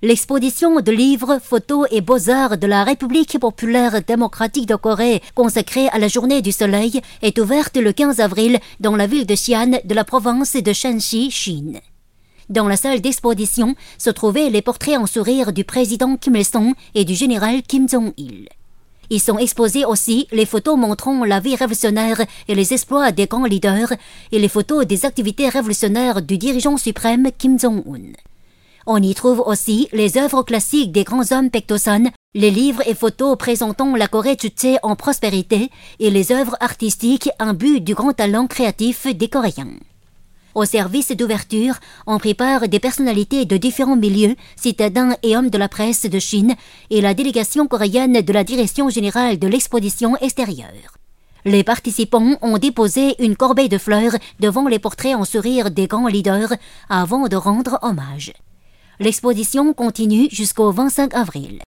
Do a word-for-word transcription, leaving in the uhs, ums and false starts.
L'exposition de livres, photos et beaux-arts de la République populaire démocratique de Corée consacrée à la Journée du Soleil est ouverte le quinze avril dans la ville de Xi'an de la province de Shanxi, Chine. Dans la salle d'exposition se trouvaient les portraits en sourire du président Kim Il-sung et du général Kim Jong-il. Ils sont exposés aussi les photos montrant la vie révolutionnaire et les exploits des grands leaders et les photos des activités révolutionnaires du dirigeant suprême Kim Jong-un. On y trouve aussi les œuvres classiques des grands hommes Paektosan, les livres et photos présentant la Corée Chutse en prospérité et les œuvres artistiques imbues du grand talent créatif des Coréens. Au service d'ouverture, on prépare des personnalités de différents milieux, citadins et hommes de la presse de Chine et la délégation coréenne de la Direction générale de l'exposition extérieure. Les participants ont déposé une corbeille de fleurs devant les portraits en sourire des grands leaders avant de rendre hommage. L'exposition continue jusqu'au vingt-cinq avril.